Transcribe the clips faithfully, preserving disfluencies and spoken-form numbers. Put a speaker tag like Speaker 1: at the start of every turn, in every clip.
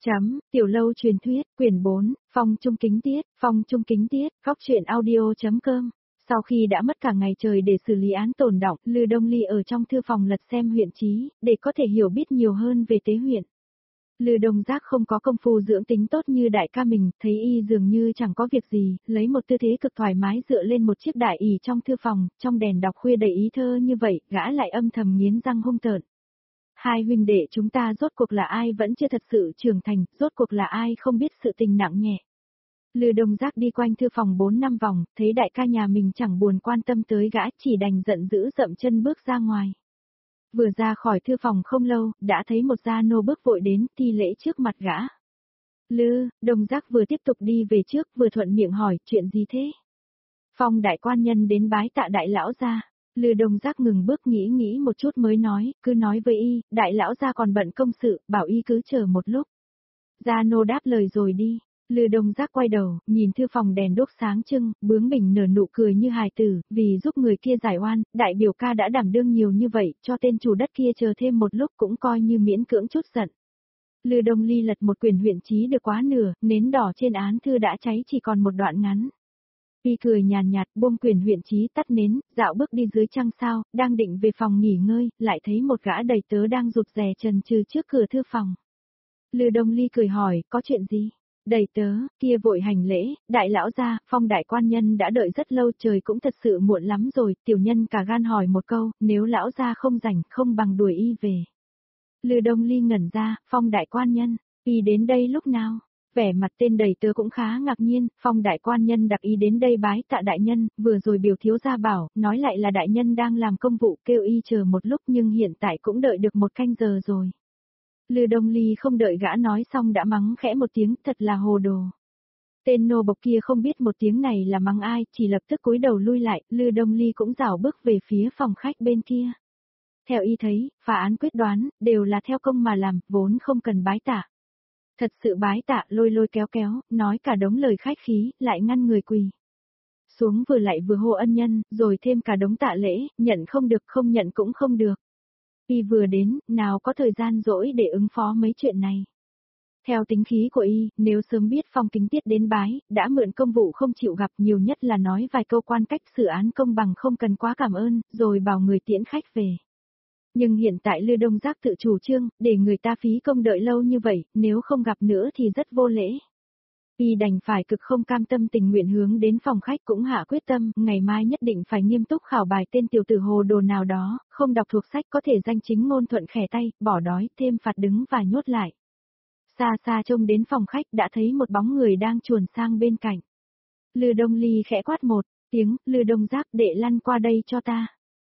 Speaker 1: Chấm, Tiểu Lâu truyền thuyết, quyển bốn, Phong Trung Kính Tiết, Phong Trung Kính Tiết, góc truyện audio.com. Sau khi đã mất cả ngày trời để xử lý án tồn đọng, Lư Đông Ly ở trong thư phòng lật xem huyện chí, để có thể hiểu biết nhiều hơn về tế huyện. Lư Đông Giác không có công phu dưỡng tính tốt như đại ca mình, thấy y dường như chẳng có việc gì, lấy một tư thế cực thoải mái dựa lên một chiếc đại ỷ trong thư phòng, trong đèn đọc khuya đầy ý thơ như vậy, gã lại âm thầm nghiến răng hung tợn. Hai huynh đệ chúng ta rốt cuộc là ai vẫn chưa thật sự trưởng thành, rốt cuộc là ai không biết sự tình nặng nhẹ. Lư Đông Giác đi quanh thư phòng bốn năm vòng, thấy đại ca nhà mình chẳng buồn quan tâm tới gã, chỉ đành giận dữ dậm chân bước ra ngoài. Vừa ra khỏi thư phòng không lâu, đã thấy một gia nô bước vội đến, thi lễ trước mặt gã. Lư, Đông Giác vừa tiếp tục đi về trước, vừa thuận miệng hỏi, chuyện gì thế? Phong đại quan nhân đến bái tạ đại lão gia. Lư Đông Giác ngừng bước nghĩ nghĩ một chút mới nói, cứ nói với y, đại lão gia còn bận công sự, bảo y cứ chờ một lúc. Gia nô đáp lời rồi đi. Lư Đông Giác quay đầu, nhìn thư phòng đèn đốt sáng trưng, bướng bỉnh nở nụ cười như hài tử, vì giúp người kia giải oan, đại biểu ca đã đảm đương nhiều như vậy, cho tên chủ đất kia chờ thêm một lúc cũng coi như miễn cưỡng chút giận. Lư Đông Ly lật một quyển huyện chí được quá nửa, nến đỏ trên án thư đã cháy chỉ còn một đoạn ngắn. Y cười nhàn nhạt, buông quyển huyện chí tắt nến, dạo bước đi dưới trăng sao, đang định về phòng nghỉ ngơi, lại thấy một gã đầy tớ đang rụt rè chần chừ trước cửa thư phòng. Lư Đông Ly cười hỏi, có chuyện gì? Đầy tớ, kia vội hành lễ, đại lão gia, Phong đại quan nhân đã đợi rất lâu, trời cũng thật sự muộn lắm rồi, tiểu nhân cả gan hỏi một câu, nếu lão gia không rảnh, không bằng đuổi y về. Lư Đông Ly ngẩn ra, Phong đại quan nhân, y đến đây lúc nào? Vẻ mặt tên đầy tớ cũng khá ngạc nhiên, Phong đại quan nhân đặc ý đến đây bái tạ đại nhân, vừa rồi biểu thiếu gia bảo, nói lại là đại nhân đang làm công vụ, kêu y chờ một lúc nhưng hiện tại cũng đợi được một canh giờ rồi. Lư Đông Ly không đợi gã nói xong đã mắng khẽ một tiếng, thật là hồ đồ. Tên nô bộc kia không biết một tiếng này là mắng ai, chỉ lập tức cúi đầu lui lại, Lư Đông Ly cũng rảo bước về phía phòng khách bên kia. Theo y thấy, phá án quyết đoán, đều là theo công mà làm, vốn không cần bái tạ. Thật sự bái tạ, lôi lôi kéo kéo, nói cả đống lời khách khí, lại ngăn người quỳ xuống vừa lại vừa hô ân nhân, rồi thêm cả đống tạ lễ, nhận không được không nhận cũng không được. Y vừa đến, nào có thời gian rỗi để ứng phó mấy chuyện này. Theo tính khí của y, nếu sớm biết Phong Kính Tiết đến bái, đã mượn công vụ không chịu gặp, nhiều nhất là nói vài câu quan cách xử án công bằng không cần quá cảm ơn, rồi bảo người tiễn khách về. Nhưng hiện tại Lư Đông Giác tự chủ trương, để người ta phí công đợi lâu như vậy, nếu không gặp nữa thì rất vô lễ. Y đành phải cực không cam tâm tình nguyện hướng đến phòng khách cũng hạ quyết tâm, ngày mai nhất định phải nghiêm túc khảo bài tên tiểu tử hồ đồ nào đó, không đọc thuộc sách có thể danh chính ngôn thuận khẻ tay, bỏ đói, thêm phạt đứng và nhốt lại. Xa xa trông đến phòng khách đã thấy một bóng người đang chuồn sang bên cạnh. Lư Đông Ly khẽ quát một tiếng, Lư Đông Giác đệ lăn qua đây cho ta.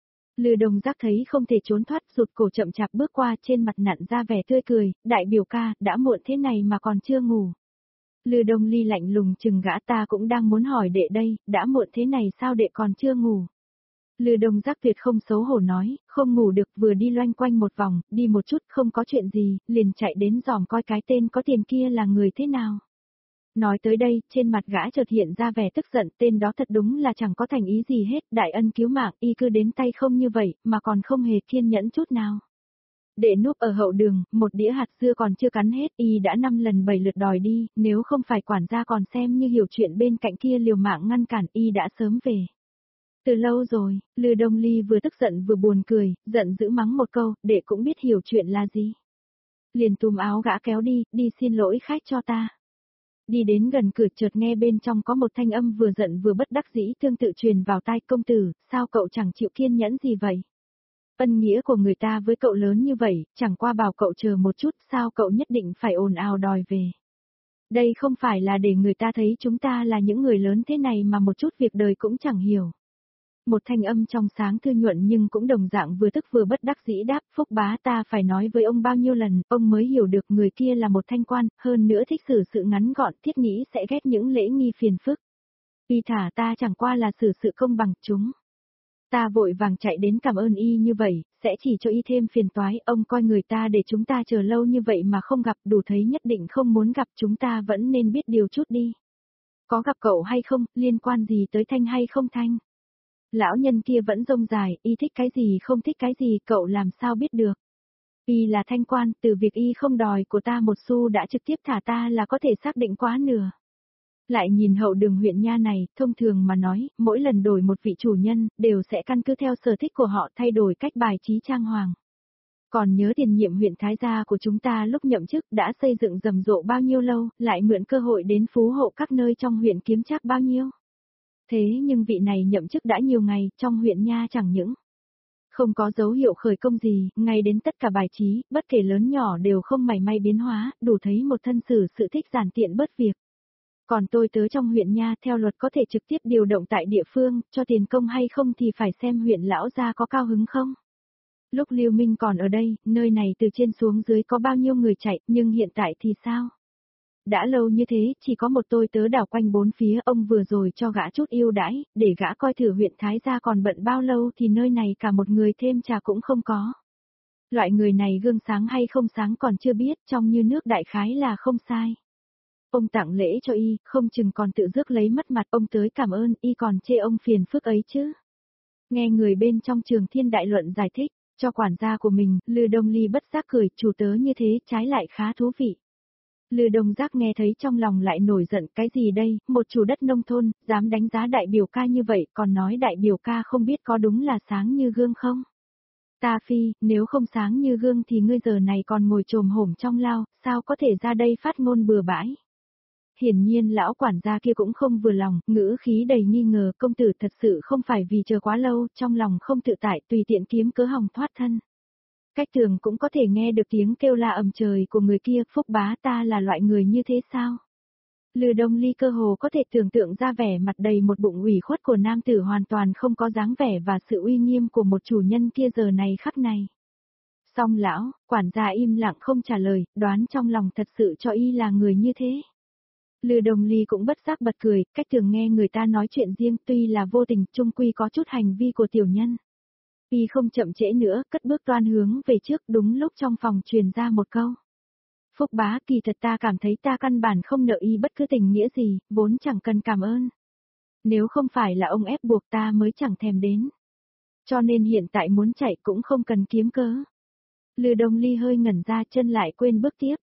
Speaker 1: Lư Đông Giác thấy không thể trốn thoát, rụt cổ chậm chạp bước qua, trên mặt nặn ra vẻ tươi cười, đại biểu ca, đã muộn thế này mà còn chưa ngủ. Lư Đông Ly lạnh lùng chừng gã, ta cũng đang muốn hỏi đệ đây, đã muộn thế này sao đệ còn chưa ngủ. Lư Đông Giác tuyệt không xấu hổ nói, không ngủ được, vừa đi loanh quanh một vòng, đi một chút không có chuyện gì, liền chạy đến dòm coi cái tên có tiền kia là người thế nào. Nói tới đây, trên mặt gã chợt hiện ra vẻ tức giận, tên đó thật đúng là chẳng có thành ý gì hết, đại ân cứu mạng, y cứ đến tay không như vậy, mà còn không hề kiên nhẫn chút nào. Để núp ở hậu đường, một đĩa hạt dưa còn chưa cắn hết, y đã năm lần bảy lượt đòi đi, nếu không phải quản gia còn xem như hiểu chuyện bên cạnh kia liều mạng ngăn cản, y đã sớm về. Từ lâu rồi, Lư Đông Ly vừa tức giận vừa buồn cười, giận dữ mắng một câu, để cũng biết hiểu chuyện là gì. Liền túm áo gã kéo đi, đi xin lỗi khách cho ta. Đi đến gần cửa chợt nghe bên trong có một thanh âm vừa giận vừa bất đắc dĩ tương tự truyền vào tai, công tử, sao cậu chẳng chịu kiên nhẫn gì vậy? Ân nghĩa của người ta với cậu lớn như vậy, chẳng qua bảo cậu chờ một chút, sao cậu nhất định phải ồn ào đòi về? Đây không phải là để người ta thấy chúng ta là những người lớn thế này mà một chút việc đời cũng chẳng hiểu. Một thanh âm trong sáng thư nhuận nhưng cũng đồng dạng vừa tức vừa bất đắc dĩ đáp, Phúc bá, ta phải nói với ông bao nhiêu lần, ông mới hiểu được người kia là một thanh quan, hơn nữa thích xử sự ngắn gọn, thiết nghĩ sẽ ghét những lễ nghi phiền phức. Y thả ta chẳng qua là xử sự công bằng chúng. Ta vội vàng chạy đến cảm ơn y như vậy, sẽ chỉ cho y thêm phiền toái, ông coi người ta để chúng ta chờ lâu như vậy mà không gặp, đủ thấy nhất định không muốn gặp, chúng ta vẫn nên biết điều chút đi. Có gặp cậu hay không, liên quan gì tới thanh hay không thanh? Lão nhân kia vẫn rông dài, y thích cái gì không thích cái gì, cậu làm sao biết được. Y là thanh quan, từ việc y không đòi của ta một xu đã trực tiếp thả ta là có thể xác định quá nửa. Lại nhìn hậu đường huyện nha này, thông thường mà nói, mỗi lần đổi một vị chủ nhân, đều sẽ căn cứ theo sở thích của họ thay đổi cách bài trí trang hoàng. Còn nhớ tiền nhiệm huyện Thái gia của chúng ta lúc nhậm chức đã xây dựng rầm rộ bao nhiêu lâu, lại mượn cơ hội đến phú hộ các nơi trong huyện kiếm trác bao nhiêu. Thế nhưng vị này nhậm chức đã nhiều ngày, trong huyện nha chẳng những không có dấu hiệu khởi công gì, ngay đến tất cả bài trí, bất kể lớn nhỏ đều không mảy may biến hóa, đủ thấy một thân xử sự thích giản tiện bớt việc. Còn tôi tớ trong huyện nha theo luật có thể trực tiếp điều động tại địa phương, cho tiền công hay không thì phải xem huyện lão gia có cao hứng không. Lúc Lưu Minh còn ở đây, nơi này từ trên xuống dưới có bao nhiêu người chạy, nhưng hiện tại thì sao? Đã lâu như thế, chỉ có một tôi tớ đảo quanh bốn phía, ông vừa rồi cho gã chút ưu đãi, để gã coi thử huyện Thái gia còn bận bao lâu thì nơi này cả một người thêm trà cũng không có. Loại người này gương sáng hay không sáng còn chưa biết, trong như nước đại khái là không sai. Ông tặng lễ cho y, không chừng còn tự rước lấy mất mặt, ông tới cảm ơn, y còn chê ông phiền phức ấy chứ. Nghe người bên trong Trường Thiên đại luận giải thích, cho quản gia của mình, Lư Đông Ly bất giác cười, chủ tớ như thế, trái lại khá thú vị. Lư Đông Giác nghe thấy trong lòng lại nổi giận, cái gì đây, một chủ đất nông thôn, dám đánh giá đại biểu ca như vậy, còn nói đại biểu ca không biết có đúng là sáng như gương không? Ta phi, nếu không sáng như gương thì ngươi giờ này còn ngồi trồm hổm trong lao, sao có thể ra đây phát ngôn bừa bãi? Hiển nhiên lão quản gia kia cũng không vừa lòng, ngữ khí đầy nghi ngờ, công tử thật sự không phải vì chờ quá lâu, trong lòng không tự tại, tùy tiện kiếm cớ hòng thoát thân. Cách tường cũng có thể nghe được tiếng kêu la ầm trời của người kia, Phúc bá ta là loại người như thế sao? Lư Đông Ly cơ hồ có thể tưởng tượng ra vẻ mặt đầy một bụng ủy khuất của nam tử hoàn toàn không có dáng vẻ và sự uy nghiêm của một chủ nhân kia giờ này khắc này. Song lão, quản gia im lặng không trả lời, đoán trong lòng thật sự cho y là người như thế. Lư Đông Ly cũng bất giác bật cười, cách thường nghe người ta nói chuyện riêng tuy là vô tình, chung quy có chút hành vi của tiểu nhân. Y không chậm trễ nữa, cất bước toan hướng về trước, đúng lúc trong phòng truyền ra một câu. Phúc bá, kỳ thật ta cảm thấy ta căn bản không nợ y bất cứ tình nghĩa gì, vốn chẳng cần cảm ơn. Nếu không phải là ông ép buộc ta mới chẳng thèm đến. Cho nên hiện tại muốn chạy cũng không cần kiếm cớ. Lư Đông Ly hơi ngẩn ra, chân lại quên bước tiếp.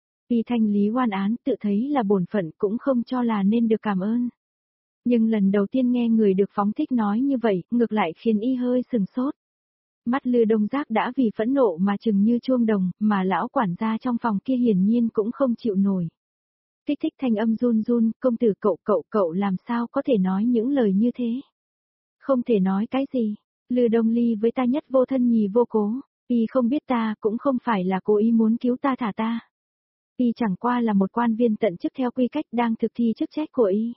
Speaker 1: Y thanh lý oan án, tự thấy là bổn phận cũng không cho là nên được cảm ơn. Nhưng lần đầu tiên nghe người được phóng thích nói như vậy, ngược lại khiến y hơi sừng sốt. Mắt Lư Đông Giác đã vì phẫn nộ mà chừng như chuông đồng, mà lão quản gia trong phòng kia hiển nhiên cũng không chịu nổi. Kích thích thanh âm run run, công tử cậu cậu cậu làm sao có thể nói những lời như thế? Không thể nói cái gì? Lư Đông Ly với ta nhất vô thân nhì vô cố, y không biết ta cũng không phải là cố ý muốn cứu ta thả ta. Y chẳng qua là một quan viên tận chức theo quy cách đang thực thi chức trách của y.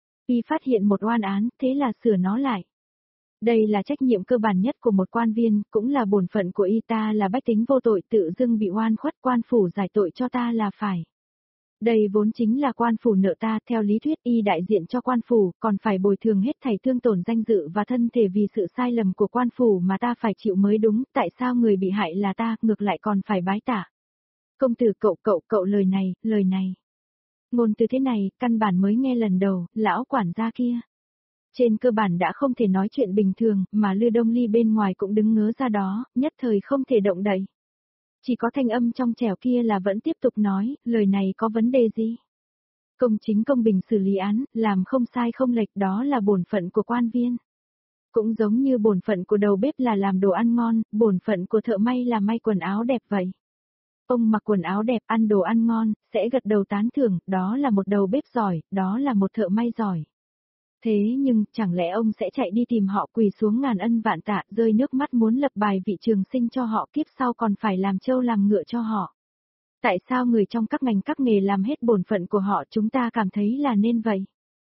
Speaker 1: Y phát hiện một oan án, thế là sửa nó lại. Đây là trách nhiệm cơ bản nhất của một quan viên, cũng là bổn phận của y, ta là bách tính vô tội tự dưng bị oan khuất, quan phủ giải tội cho ta là phải. Đây vốn chính là quan phủ nợ ta, theo lý thuyết y đại diện cho quan phủ, còn phải bồi thường hết thảy thương tổn danh dự và thân thể vì sự sai lầm của quan phủ mà ta phải chịu mới đúng, tại sao người bị hại là ta, ngược lại còn phải bái tạ. Công tử cậu cậu cậu lời này, lời này. Ngôn từ thế này, căn bản mới nghe lần đầu, lão quản gia kia. Trên cơ bản đã không thể nói chuyện bình thường, mà Lư Đông Ly bên ngoài cũng đứng ngớ ra đó, nhất thời không thể động đậy. Chỉ có thanh âm trong trẻo kia là vẫn tiếp tục nói, lời này có vấn đề gì? Công chính công bình xử lý án, làm không sai không lệch, đó là bổn phận của quan viên. Cũng giống như bổn phận của đầu bếp là làm đồ ăn ngon, bổn phận của thợ may là may quần áo đẹp vậy. Ông mặc quần áo đẹp, ăn đồ ăn ngon, sẽ gật đầu tán thưởng, đó là một đầu bếp giỏi, đó là một thợ may giỏi. Thế nhưng, chẳng lẽ ông sẽ chạy đi tìm họ quỳ xuống ngàn ân vạn tạ, rơi nước mắt muốn lập bài vị trường sinh cho họ, kiếp sau còn phải làm trâu làm ngựa cho họ? Tại sao người trong các ngành các nghề làm hết bổn phận của họ chúng ta cảm thấy là nên vậy?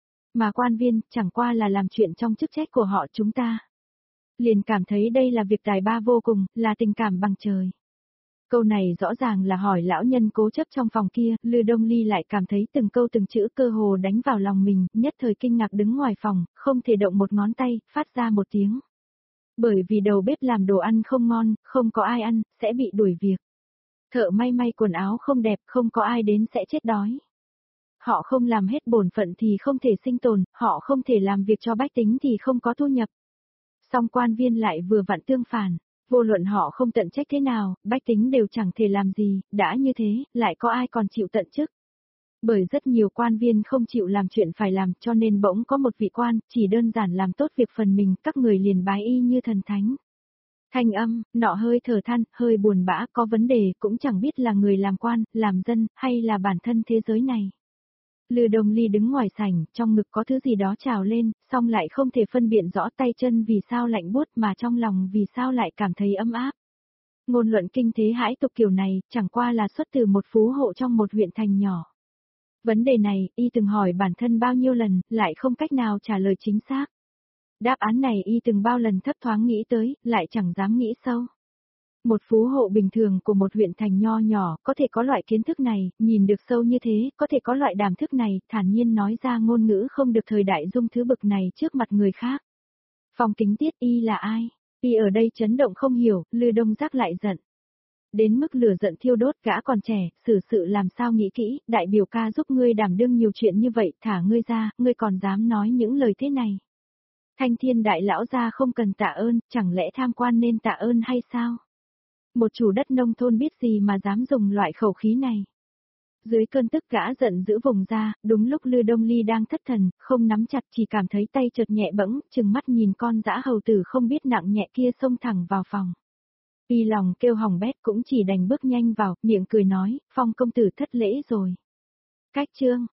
Speaker 1: Mà quan viên, chẳng qua là làm chuyện trong chức trách của họ chúng ta. Liền cảm thấy đây là việc tài ba vô cùng, là tình cảm bằng trời. Câu này rõ ràng là hỏi lão nhân cố chấp trong phòng kia, Lư Đông Ly lại cảm thấy từng câu từng chữ cơ hồ đánh vào lòng mình, nhất thời kinh ngạc đứng ngoài phòng, không thể động một ngón tay, phát ra một tiếng. Bởi vì đầu bếp làm đồ ăn không ngon, không có ai ăn, sẽ bị đuổi việc. Thợ may may quần áo không đẹp, không có ai đến sẽ chết đói. Họ không làm hết bổn phận thì không thể sinh tồn, họ không thể làm việc cho bách tính thì không có thu nhập. Song quan viên lại vừa vặn tương phản. Vô luận họ không tận trách thế nào, bách tính đều chẳng thể làm gì, đã như thế, lại có ai còn chịu tận chức. Bởi rất nhiều quan viên không chịu làm chuyện phải làm cho nên bỗng có một vị quan, chỉ đơn giản làm tốt việc phần mình, các người liền bái y như thần thánh. Thanh âm, nọ hơi thở than, hơi buồn bã, có vấn đề, cũng chẳng biết là người làm quan, làm dân, hay là bản thân thế giới này. Lư Đông Ly đứng ngoài sảnh, trong ngực có thứ gì đó trào lên, song lại không thể phân biện rõ tay chân vì sao lạnh buốt mà trong lòng vì sao lại cảm thấy ấm áp. Ngôn luận kinh thế hãi tục kiểu này, chẳng qua là xuất từ một phú hộ trong một huyện thành nhỏ. Vấn đề này, y từng hỏi bản thân bao nhiêu lần, lại không cách nào trả lời chính xác. Đáp án này y từng bao lần thấp thoáng nghĩ tới, lại chẳng dám nghĩ sâu. Một phú hộ bình thường của một huyện thành nho nhỏ, có thể có loại kiến thức này, nhìn được sâu như thế, có thể có loại đàm thức này, thản nhiên nói ra ngôn ngữ không được thời đại dung thứ bực này trước mặt người khác. Phong Kính Tiết y là ai? Y ở đây chấn động không hiểu, Lư Đông Giác lại giận. Đến mức lửa giận thiêu đốt, gã còn trẻ, xử sự làm sao nghĩ kỹ, đại biểu ca giúp ngươi đảm đương nhiều chuyện như vậy, thả ngươi ra, ngươi còn dám nói những lời thế này. Thanh Thiên đại lão gia không cần tạ ơn, chẳng lẽ tham quan nên tạ ơn hay sao? Một chủ đất nông thôn biết gì mà dám dùng loại khẩu khí này. Dưới cơn tức gã giận giữ vùng ra, đúng lúc Lư Đông Ly đang thất thần, không nắm chặt chỉ cảm thấy tay chợt nhẹ bẫng, chừng mắt nhìn con dã hầu tử không biết nặng nhẹ kia xông thẳng vào phòng. Y lòng kêu hỏng bét cũng chỉ đành bước nhanh vào, miệng cười nói, Phong công tử thất lễ rồi. Cách chương,